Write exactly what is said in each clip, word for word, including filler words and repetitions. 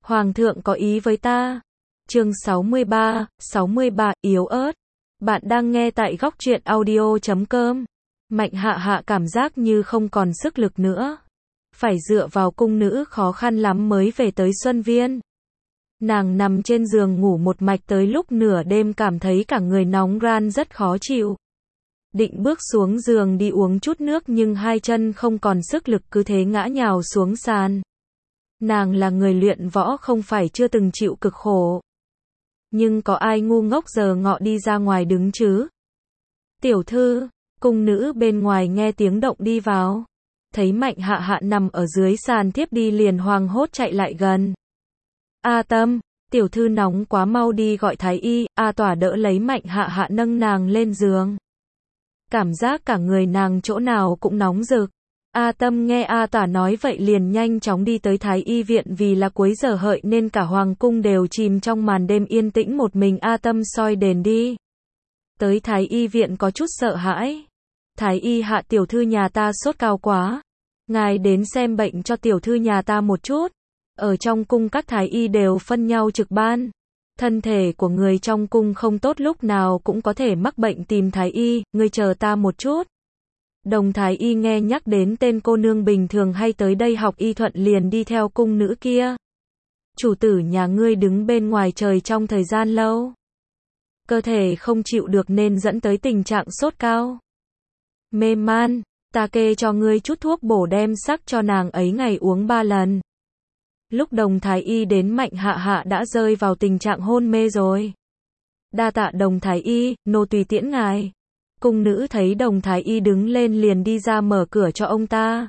Hoàng thượng có ý với ta. Chương sáu mươi ba, sáu mươi ba, yếu ớt. Bạn đang nghe tại góc truyện audio chấm com. Mạnh Hạ Hạ cảm giác như không còn sức lực nữa. Phải dựa vào cung nữ khó khăn lắm mới về tới Xuân Viên. Nàng nằm trên giường ngủ một mạch tới lúc nửa đêm cảm thấy cả người nóng ran rất khó chịu. Định bước xuống giường đi uống chút nước nhưng hai chân không còn sức lực cứ thế ngã nhào xuống sàn. Nàng là người luyện võ không phải chưa từng chịu cực khổ. Nhưng có ai ngu ngốc giờ ngọ đi ra ngoài đứng chứ? Tiểu thư, cung nữ bên ngoài nghe tiếng động đi vào. Thấy Mạnh Hạ Hạ nằm ở dưới sàn thiếp đi liền hoảng hốt chạy lại gần. A Tâm, tiểu thư nóng quá mau đi gọi thái y. A Tỏa đỡ lấy Mạnh Hạ Hạ nâng nàng lên giường. Cảm giác cả người nàng chỗ nào cũng nóng rực. A Tâm nghe A Tỏa nói vậy liền nhanh chóng đi tới Thái y viện vì là cuối giờ hợi nên cả hoàng cung đều chìm trong màn đêm yên tĩnh một mình A Tâm soi đèn đi. Tới Thái y viện có chút sợ hãi. Thái y Hạ, tiểu thư nhà ta sốt cao quá. Ngài đến xem bệnh cho tiểu thư nhà ta một chút. Ở trong cung các thái y đều phân nhau trực ban. Thân thể của người trong cung không tốt lúc nào cũng có thể mắc bệnh tìm thái y, ngươi chờ ta một chút. Đồng thái y nghe nhắc đến tên cô nương bình thường hay tới đây học y thuật liền đi theo cung nữ kia. Chủ tử nhà ngươi đứng bên ngoài trời trong thời gian lâu. Cơ thể không chịu được nên dẫn tới tình trạng sốt cao. Mê man, ta kê cho ngươi chút thuốc bổ đem sắc cho nàng ấy ngày uống ba lần. Lúc đồng thái y đến Mạnh Hạ Hạ đã rơi vào tình trạng hôn mê rồi. Đa tạ đồng thái y, nô tùy tiễn ngài. Cung nữ thấy đồng thái y đứng lên liền đi ra mở cửa cho ông ta.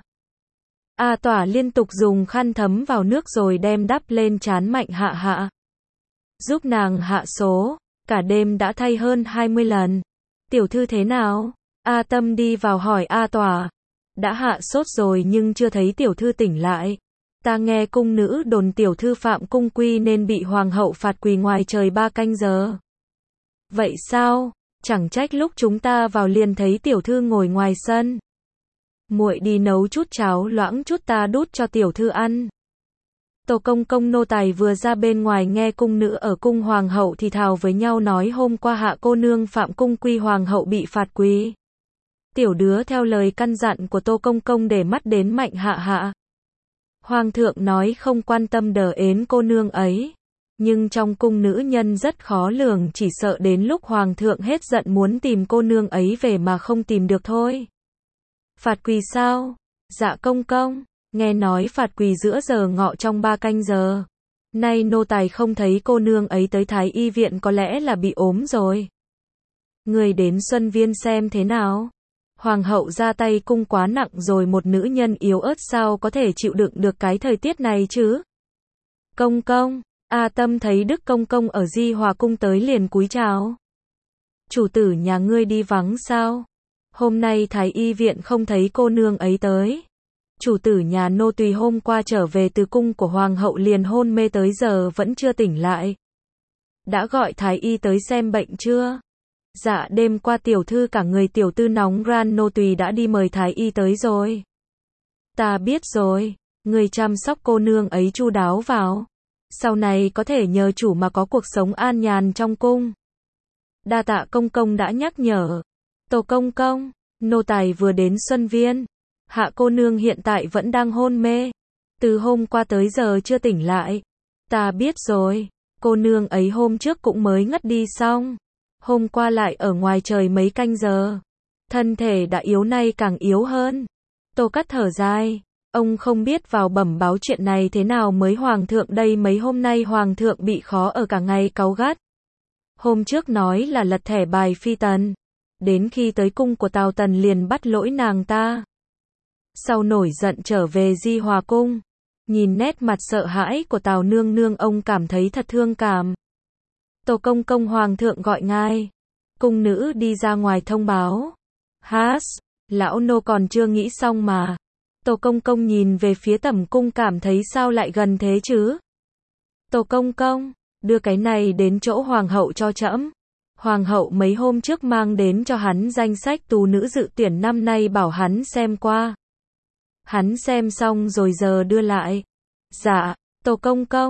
A Tỏa liên tục dùng khăn thấm vào nước rồi đem đắp lên trán Mạnh Hạ Hạ. Giúp nàng hạ số, cả đêm đã thay hơn hai mươi lần. Tiểu thư thế nào? A Tâm đi vào hỏi A Tỏa. Đã hạ sốt rồi nhưng chưa thấy tiểu thư tỉnh lại. Ta nghe cung nữ đồn tiểu thư phạm cung quy nên bị hoàng hậu phạt quỳ ngoài trời ba canh giờ. Vậy sao? Chẳng trách lúc chúng ta vào liền thấy tiểu thư ngồi ngoài sân. Muội đi nấu chút cháo loãng chút ta đút cho tiểu thư ăn. Tổ công công nô tài vừa ra bên ngoài nghe cung nữ ở cung hoàng hậu thì thào với nhau nói hôm qua Hạ cô nương phạm cung quy hoàng hậu bị phạt quỳ. Tiểu đứa theo lời căn dặn của Tô công công để mắt đến Mạnh Hạ Hạ. Hoàng thượng nói không quan tâm đờ ến cô nương ấy. Nhưng trong cung nữ nhân rất khó lường, chỉ sợ đến lúc hoàng thượng hết giận muốn tìm cô nương ấy về mà không tìm được thôi. Phạt quỳ sao? Dạ công công, nghe nói phạt quỳ giữa giờ ngọ trong ba canh giờ. Nay nô tài không thấy cô nương ấy tới Thái y viện có lẽ là bị ốm rồi. Người đến Xuân Viên xem thế nào? Hoàng hậu ra tay cung quá nặng rồi, một nữ nhân yếu ớt sao có thể chịu đựng được cái thời tiết này chứ? Công công, A Tâm thấy Đức công công ở Di Hòa cung tới liền cúi chào. Chủ tử nhà ngươi đi vắng sao? Hôm nay Thái y viện không thấy cô nương ấy tới. Chủ tử nhà nô tùy hôm qua trở về từ cung của hoàng hậu liền hôn mê tới giờ vẫn chưa tỉnh lại. Đã gọi Thái y tới xem bệnh chưa? Dạ đêm qua tiểu thư cả người tiểu tư nóng ran nô tùy đã đi mời thái y tới rồi. Ta biết rồi, người chăm sóc cô nương ấy chu đáo vào. Sau này có thể nhờ chủ mà có cuộc sống an nhàn trong cung. Đa tạ công công đã nhắc nhở. Tổ công công, nô tài vừa đến Xuân Viên. Hạ cô nương hiện tại vẫn đang hôn mê. Từ hôm qua tới giờ chưa tỉnh lại. Ta biết rồi, cô nương ấy hôm trước cũng mới ngất đi xong. Hôm qua lại ở ngoài trời mấy canh giờ. Thân thể đã yếu nay càng yếu hơn. Tô Cát thở dài. Ông không biết vào bẩm báo chuyện này thế nào mới hoàng thượng đây, mấy hôm nay hoàng thượng bị khó ở cả ngày cáu gắt. Hôm trước nói là lật thẻ bài phi tần. Đến khi tới cung của Tào Tần liền bắt lỗi nàng ta. Sau nổi giận trở về Di Hòa cung. Nhìn nét mặt sợ hãi của Tào nương nương ông cảm thấy thật thương cảm. Tổ công công hoàng thượng gọi ngài. Cung nữ đi ra ngoài thông báo. Hás, lão nô còn chưa nghĩ xong mà. Tổ công công nhìn về phía tẩm cung cảm thấy sao lại gần thế chứ? Tổ công công, đưa cái này đến chỗ hoàng hậu cho trẫm. Hoàng hậu mấy hôm trước mang đến cho hắn danh sách tú nữ dự tuyển năm nay bảo hắn xem qua. Hắn xem xong rồi giờ đưa lại. Dạ, tổ công công.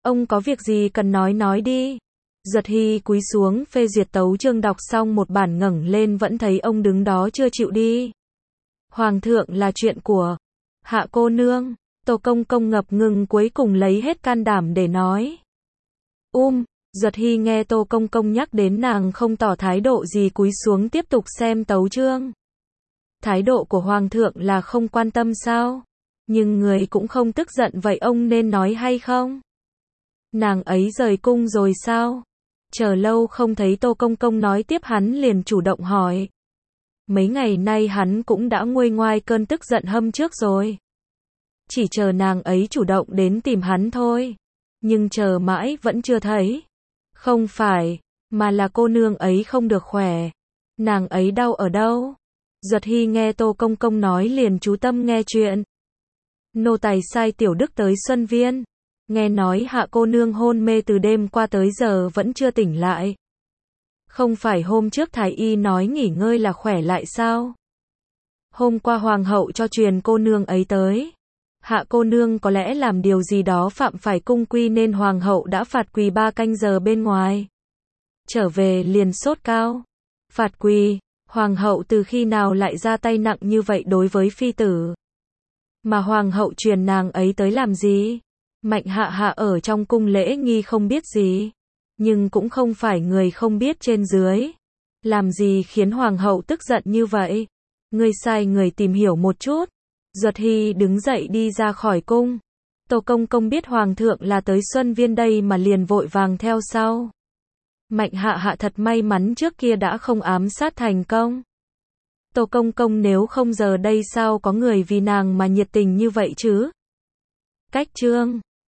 Ông có việc gì cần nói nói đi. Duật Hy cúi xuống phê duyệt tấu chương, đọc xong một bản ngẩng lên vẫn thấy ông đứng đó chưa chịu đi. Hoàng thượng là chuyện của Hạ cô nương. Tô Công Công ngập ngừng cuối cùng lấy hết can đảm để nói. Um, Duật Hy nghe Tô Công Công nhắc đến nàng không tỏ thái độ gì, cúi xuống tiếp tục xem tấu chương. Thái độ của Hoàng thượng là không quan tâm sao? Nhưng người cũng không tức giận, vậy ông nên nói hay không? Nàng ấy rời cung rồi sao? Chờ lâu không thấy Tô Công Công nói tiếp, hắn liền chủ động hỏi. Mấy ngày nay hắn cũng đã nguôi ngoai cơn tức giận hôm trước rồi. Chỉ chờ nàng ấy chủ động đến tìm hắn thôi. Nhưng chờ mãi vẫn chưa thấy. Không phải, mà là cô nương ấy không được khỏe. Nàng ấy đau ở đâu? Duật Hy nghe Tô Công Công nói liền chú tâm nghe chuyện. Nô tài sai Tiểu Đức tới Xuân Viên. Nghe nói Hạ cô nương hôn mê từ đêm qua tới giờ vẫn chưa tỉnh lại. Không phải hôm trước thái y nói nghỉ ngơi là khỏe lại sao? Hôm qua hoàng hậu cho truyền cô nương ấy tới. Hạ cô nương có lẽ làm điều gì đó phạm phải cung quy nên hoàng hậu đã phạt quỳ ba canh giờ bên ngoài. Trở về liền sốt cao. Phạt quỳ, hoàng hậu từ khi nào lại ra tay nặng như vậy đối với phi tử? Mà hoàng hậu truyền nàng ấy tới làm gì? Mạnh hạ hạ ở trong cung lễ nghi không biết gì. Nhưng cũng không phải người không biết trên dưới. Làm gì khiến hoàng hậu tức giận như vậy? Ngươi sai người tìm hiểu một chút. Duật Hy đứng dậy đi ra khỏi cung. Tô Công Công biết hoàng thượng là tới Xuân Viên đây mà liền vội vàng theo sau. Mạnh hạ hạ thật may mắn trước kia đã không ám sát thành công. Tô Công Công nếu không giờ đây sao có người vì nàng mà nhiệt tình như vậy chứ? Cách chương